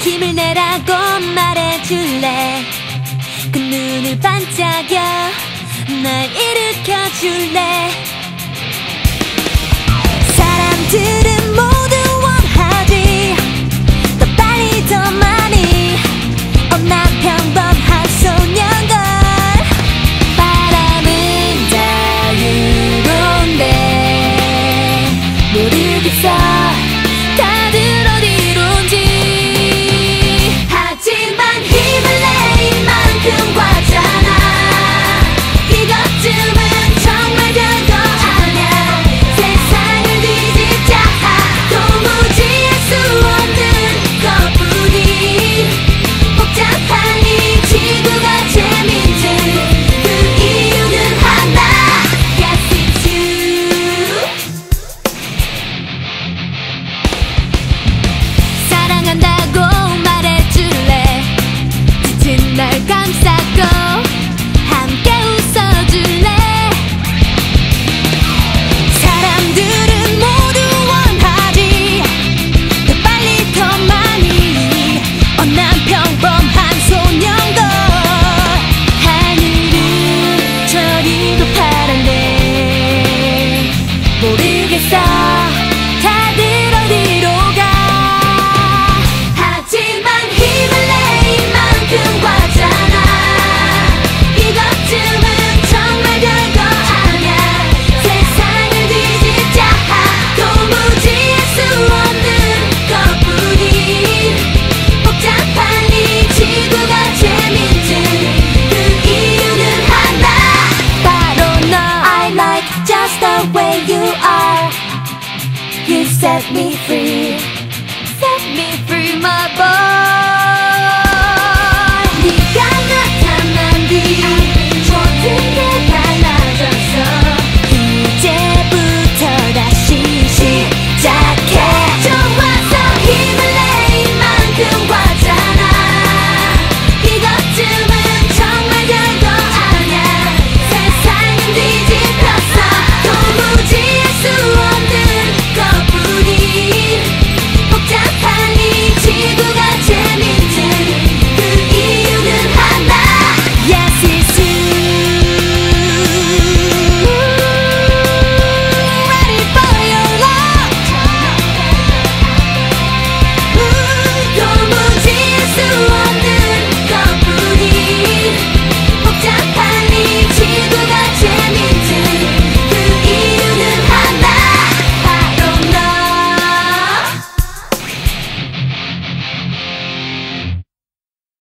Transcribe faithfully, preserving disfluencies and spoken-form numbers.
힘을 내라고 말해줄래. 그 눈을 반짝여 날 일으켜줄래. 사람들은 모두 원하지 더 빨리 더 많이. 어, 나 평범한 소년걸. 바람은 자유로운데 모르겠어 다들 어디론지. 하지만 힘을 내 이만큼 과잖아. 이것쯤은 정말 별거 아냐. 세상을 뒤집자 도무지 할 수 없는 것뿐이. 복잡한 이 지구가 재밌는 그 이유는 하나. Yes, it's you. 사랑한다고 말해줄래. 짙은 날 감싸고 함께 웃어줄래. 사람들은 모두 원하지 더 빨리 더 많이. 어, 난 평범한 소년걸. 하늘은 저리도 파란데 모르겠어 다들 어디로 가. 하지만 힘을 내 이만큼 과잖아. 이것쯤은 정말 별거 아냐. 세상을 뒤집자 도무지 할 수 없는 것뿐이. 복잡한 이 지구가 재밌는 그 이유는 하나. 바로 너. I like just the way you are. You set me free.